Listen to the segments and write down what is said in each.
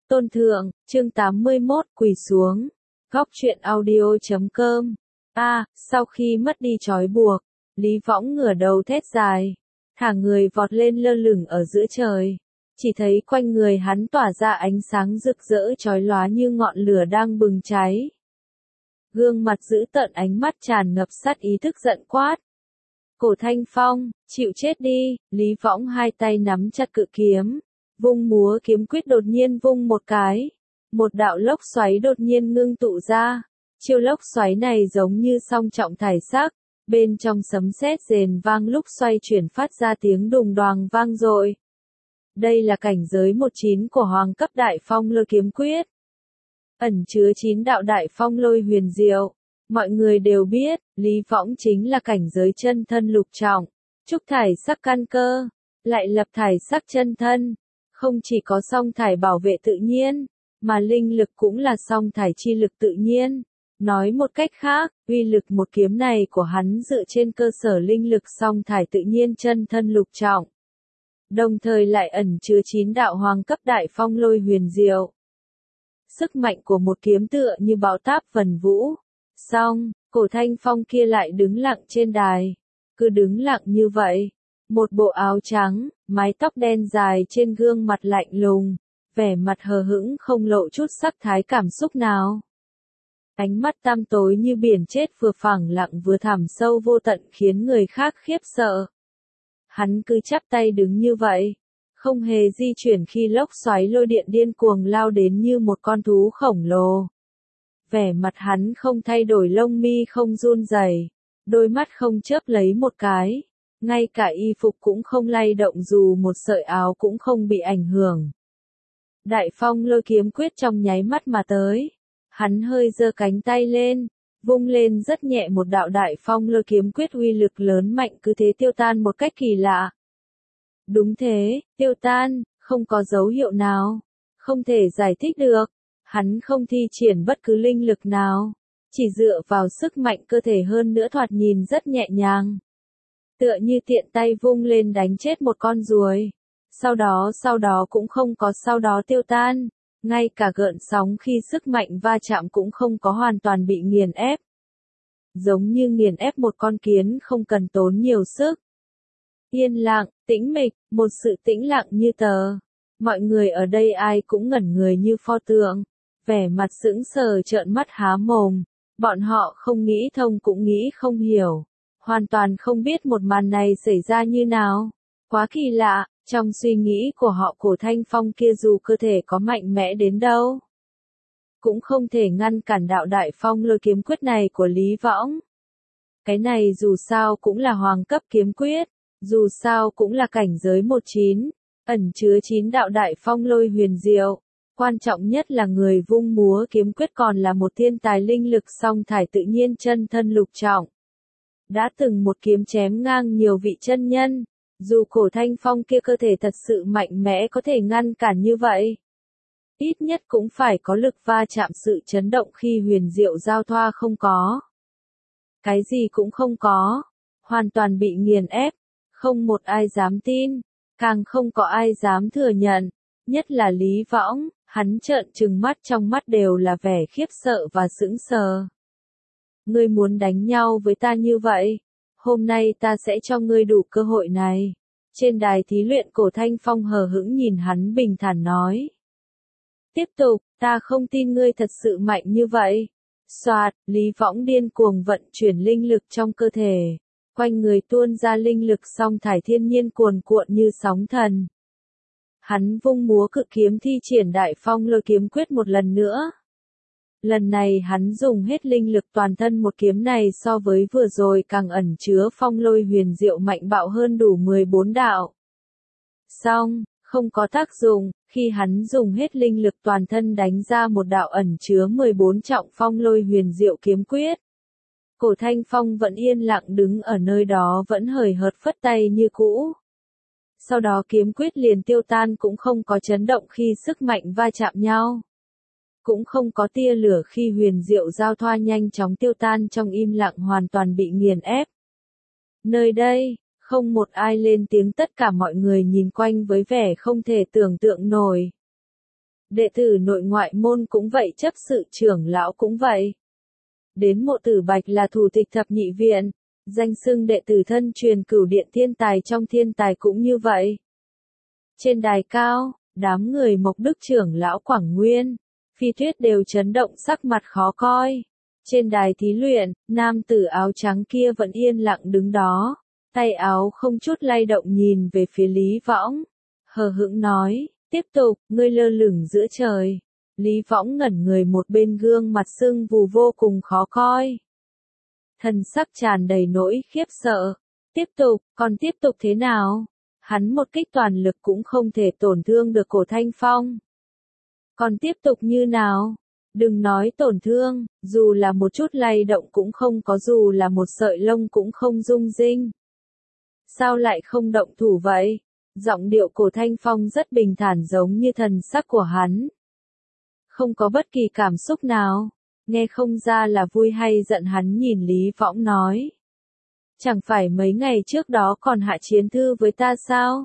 Tôn Thượng, chương 81, quỳ xuống. Góc truyện audio.com. Sau khi mất đi trói buộc, Lý Võng ngửa đầu thét dài, thả người vọt lên lơ lửng ở giữa trời. Chỉ thấy quanh người hắn tỏa ra ánh sáng rực rỡ chói lóa như ngọn lửa đang bừng cháy. Gương mặt dữ tợn, ánh mắt tràn ngập sát ý, tức giận quát. Cổ Thanh Phong, chịu chết đi. Lý Võng hai tay nắm chặt cự kiếm, vung múa kiếm quyết, đột nhiên vung một cái. Một đạo lốc xoáy đột nhiên ngưng tụ ra. Chiêu lốc xoáy này giống như song trọng thải sắc, bên trong sấm sét rền vang lúc xoay chuyển phát ra tiếng đùng đoàng vang dội. Đây là cảnh giới 19 của hoàng cấp Đại Phong Lôi kiếm quyết. Ẩn chứa 9 đạo Đại Phong Lôi huyền diệu. Mọi người đều biết, Lý Võng chính là cảnh giới chân thân lục trọng, trúc thải sắc căn cơ, lại lập thải sắc chân thân. Không chỉ có song thải bảo vệ tự nhiên, mà linh lực cũng là song thải chi lực tự nhiên. Nói một cách khác, uy lực một kiếm này của hắn dựa trên cơ sở linh lực song thải tự nhiên chân thân lục trọng. Đồng thời lại ẩn chứa 9 đạo hoàng cấp Đại Phong Lôi huyền diệu. Sức mạnh của một kiếm tựa như bão táp vần vũ. Xong, Cổ Thanh Phong kia lại đứng lặng trên đài. Cứ đứng lặng như vậy. Một bộ áo trắng, mái tóc đen dài, trên gương mặt lạnh lùng, vẻ mặt hờ hững không lộ chút sắc thái cảm xúc nào. Ánh mắt tăm tối như biển chết, vừa phẳng lặng vừa thẳm sâu vô tận, khiến người khác khiếp sợ. Hắn cứ chắp tay đứng như vậy, không hề di chuyển khi lốc xoáy lôi điện điên cuồng lao đến như một con thú khổng lồ. Vẻ mặt hắn không thay đổi, lông mi không run rẩy, đôi mắt không chớp lấy một cái, ngay cả y phục cũng không lay động, dù một sợi áo cũng không bị ảnh hưởng. Đại Phong Lôi kiếm quyết trong nháy mắt mà tới. Hắn hơi giơ cánh tay lên, vung lên rất nhẹ, một đạo Đại Phong Lôi kiếm quyết uy lực lớn mạnh cứ thế tiêu tan một cách kỳ lạ. Đúng thế, tiêu tan, không có dấu hiệu nào, không thể giải thích được. Hắn không thi triển bất cứ linh lực nào, chỉ dựa vào sức mạnh cơ thể, hơn nữa thoạt nhìn rất nhẹ nhàng. Tựa như tiện tay vung lên đánh chết một con ruồi. Sau đó cũng không có sau đó tiêu tan. Ngay cả gợn sóng khi sức mạnh va chạm cũng không có hoàn toàn bị nghiền ép. Giống như nghiền ép một con kiến không cần tốn nhiều sức. Yên lặng, tĩnh mịch, một sự tĩnh lặng như tờ. Mọi người ở đây ai cũng ngẩn người như pho tượng, vẻ mặt sững sờ, trợn mắt há mồm. Bọn họ không nghĩ thông cũng nghĩ không hiểu, hoàn toàn không biết một màn này xảy ra như nào. Quá kỳ lạ. Trong suy nghĩ của họ, Cổ Thanh Phong kia dù cơ thể có mạnh mẽ đến đâu, cũng không thể ngăn cản đạo Đại Phong Lôi kiếm quyết này của Lý Võng. Cái này dù sao cũng là hoàng cấp kiếm quyết, dù sao cũng là cảnh giới 19, ẩn chứa 9 đạo Đại Phong Lôi huyền diệu. Quan trọng nhất là người vung múa kiếm quyết còn là một thiên tài linh lực song thải tự nhiên chân thân lục trọng. Đã từng một kiếm chém ngang nhiều vị chân nhân. Dù Cổ Thanh Phong kia cơ thể thật sự mạnh mẽ có thể ngăn cản như vậy, ít nhất cũng phải có lực va chạm, sự chấn động khi huyền diệu giao thoa không có. Cái gì cũng không có, hoàn toàn bị nghiền ép, không một ai dám tin, càng không có ai dám thừa nhận, nhất là Lý Võng, hắn trợn trừng mắt, trong mắt đều là vẻ khiếp sợ và sững sờ. Ngươi muốn đánh nhau với ta như vậy? Hôm nay ta sẽ cho ngươi đủ cơ hội này. Trên đài thí luyện, Cổ Thanh Phong hờ hững nhìn hắn, bình thản nói. Tiếp tục, ta không tin ngươi thật sự mạnh như vậy. Soạt, Lý Võng điên cuồng vận chuyển linh lực trong cơ thể. Quanh người tuôn ra linh lực song thải thiên nhiên cuồn cuộn như sóng thần. Hắn vung múa cự kiếm, thi triển Đại Phong Lôi kiếm quyết một lần nữa. Lần này hắn dùng hết linh lực toàn thân, một kiếm này so với vừa rồi càng ẩn chứa phong lôi huyền diệu mạnh bạo hơn đủ 14 đạo. Xong, không có tác dụng, khi hắn dùng hết linh lực toàn thân đánh ra một đạo ẩn chứa 14 trọng phong lôi huyền diệu kiếm quyết. Cổ Thanh Phong vẫn yên lặng đứng ở nơi đó, vẫn hời hợt phất tay như cũ. Sau đó kiếm quyết liền tiêu tan, cũng không có chấn động khi sức mạnh va chạm nhau. Cũng không có tia lửa khi huyền diệu giao thoa, nhanh chóng tiêu tan trong im lặng, hoàn toàn bị nghiền ép. Nơi đây, không một ai lên tiếng, tất cả mọi người nhìn quanh với vẻ không thể tưởng tượng nổi. Đệ tử nội ngoại môn cũng vậy, chấp sự trưởng lão cũng vậy. Đến Mộ Tử Bạch là thủ tịch thập nhị viện, danh xưng đệ tử thân truyền Cửu Điện thiên tài trong thiên tài cũng như vậy. Trên đài cao, đám người Mộc Đức trưởng lão Quảng Nguyên, Phi Tuyết đều chấn động sắc mặt khó coi. Trên đài thí luyện, nam tử áo trắng kia vẫn yên lặng đứng đó, tay áo không chút lay động nhìn về phía Lý Võng, hờ hững nói, tiếp tục, ngươi lơ lửng giữa trời. Lý Võng ngẩn người một bên, gương mặt sưng vù vô cùng khó coi. Thần sắc tràn đầy nỗi khiếp sợ. Tiếp tục, còn tiếp tục thế nào? Hắn một kích toàn lực cũng không thể tổn thương được Cổ Thanh Phong. Còn tiếp tục như nào? Đừng nói tổn thương, dù là một chút lay động cũng không có, dù là một sợi lông cũng không rung rinh. Sao lại không động thủ vậy? Giọng điệu Cổ Thanh Phong rất bình thản, giống như thần sắc của hắn. Không có bất kỳ cảm xúc nào, nghe không ra là vui hay giận. Hắn nhìn Lý Võng nói. Chẳng phải mấy ngày trước đó còn hạ chiến thư với ta sao?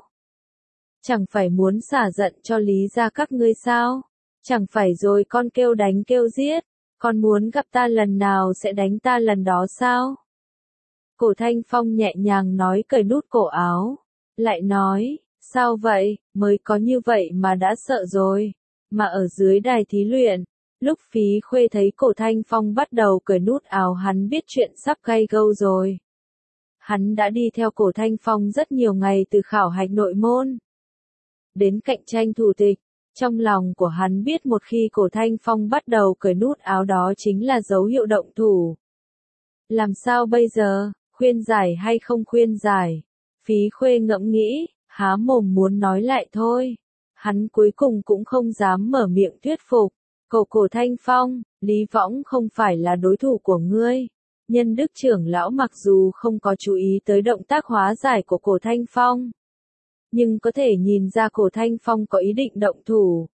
Chẳng phải muốn xả giận cho Lý gia các ngươi sao? Chẳng phải rồi con kêu đánh kêu giết, con muốn gặp ta lần nào sẽ đánh ta lần đó sao? Cổ Thanh Phong nhẹ nhàng nói, cởi nút cổ áo, lại nói, sao vậy, mới có như vậy mà đã sợ rồi. Mà ở dưới đài thí luyện, lúc Phí Khuê thấy Cổ Thanh Phong bắt đầu cởi nút áo, hắn biết chuyện sắp gay gâu rồi. Hắn đã đi theo Cổ Thanh Phong rất nhiều ngày, từ khảo hạch nội môn đến cạnh tranh thủ tịch. Trong lòng của hắn biết một khi Cổ Thanh Phong bắt đầu cởi nút áo, đó chính là dấu hiệu động thủ. Làm sao bây giờ, khuyên giải hay không khuyên giải? Phí Khuê ngẫm nghĩ, há mồm muốn nói lại thôi. Hắn cuối cùng cũng không dám mở miệng thuyết phục. Cổ Thanh Phong, Lý Võng không phải là đối thủ của ngươi. Nhân Đức trưởng lão mặc dù không có chú ý tới động tác hóa giải của Cổ Thanh Phong, nhưng có thể nhìn ra Cổ Thanh Phong có ý định động thủ.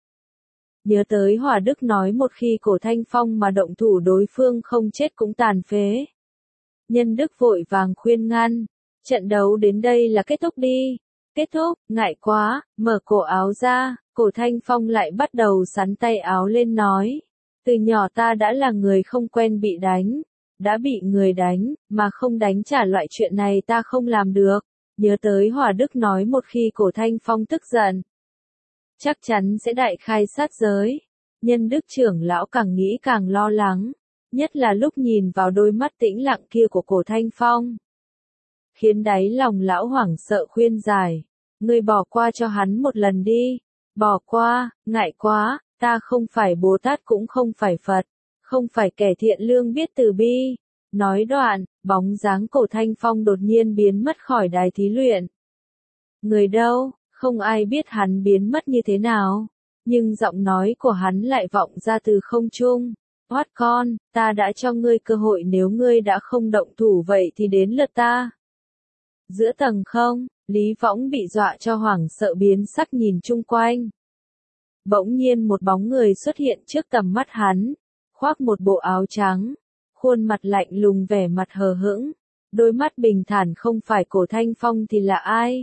Nhớ tới Hòa Đức nói một khi Cổ Thanh Phong mà động thủ, đối phương không chết cũng tàn phế. Nhân Đức vội vàng khuyên ngăn, trận đấu đến đây là kết thúc đi. Kết thúc, ngại quá, mở cổ áo ra, Cổ Thanh Phong lại bắt đầu sắn tay áo lên nói. Từ nhỏ ta đã là người không quen bị đánh, đã bị người đánh, mà không đánh trả loại chuyện này ta không làm được. Nhớ tới Hòa Đức nói một khi Cổ Thanh Phong tức giận, chắc chắn sẽ đại khai sát giới. Nhân Đức trưởng lão càng nghĩ càng lo lắng, nhất là lúc nhìn vào đôi mắt tĩnh lặng kia của Cổ Thanh Phong, khiến đáy lòng lão hoảng sợ, khuyên giải, ngươi bỏ qua cho hắn một lần đi. Bỏ qua, ngại quá, ta không phải Bồ Tát cũng không phải Phật, không phải kẻ thiện lương biết từ bi. Nói đoạn, bóng dáng Cổ Thanh Phong đột nhiên biến mất khỏi đài thí luyện. Người đâu, không ai biết hắn biến mất như thế nào, nhưng giọng nói của hắn lại vọng ra từ không trung. Hoát con, ta đã cho ngươi cơ hội, nếu ngươi đã không động thủ vậy thì đến lượt ta. Giữa tầng không, Lý Võng bị dọa cho hoảng sợ, biến sắc nhìn chung quanh. Bỗng nhiên một bóng người xuất hiện trước tầm mắt hắn, khoác một bộ áo trắng, khuôn mặt lạnh lùng, vẻ mặt hờ hững, đôi mắt bình thản. Không phải Cổ Thanh Phong thì là ai?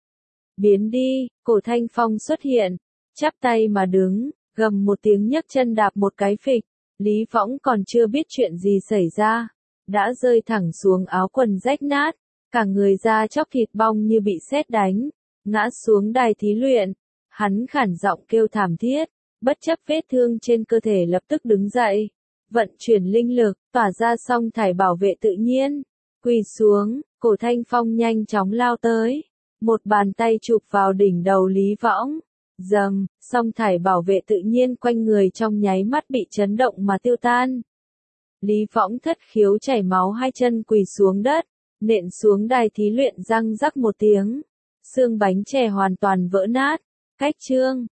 Biến đi, Cổ Thanh Phong xuất hiện, chắp tay mà đứng, gầm một tiếng nhấc chân đạp một cái phịch. Lý Võng còn chưa biết chuyện gì xảy ra, đã rơi thẳng xuống, áo quần rách nát, cả người da chóc thịt bong như bị sét đánh, ngã xuống đài thí luyện. Hắn khản giọng kêu thảm thiết, bất chấp vết thương trên cơ thể lập tức đứng dậy, vận chuyển linh lực, tỏa ra song thải bảo vệ tự nhiên, quỳ xuống. Cổ Thanh Phong nhanh chóng lao tới, một bàn tay chụp vào đỉnh đầu Lý Võng, dầm, song thải bảo vệ tự nhiên quanh người trong nháy mắt bị chấn động mà tiêu tan. Lý Võng thất khiếu chảy máu, hai chân quỳ xuống đất, nện xuống đài thí luyện, răng rắc một tiếng, xương bánh chè hoàn toàn vỡ nát. Cách chương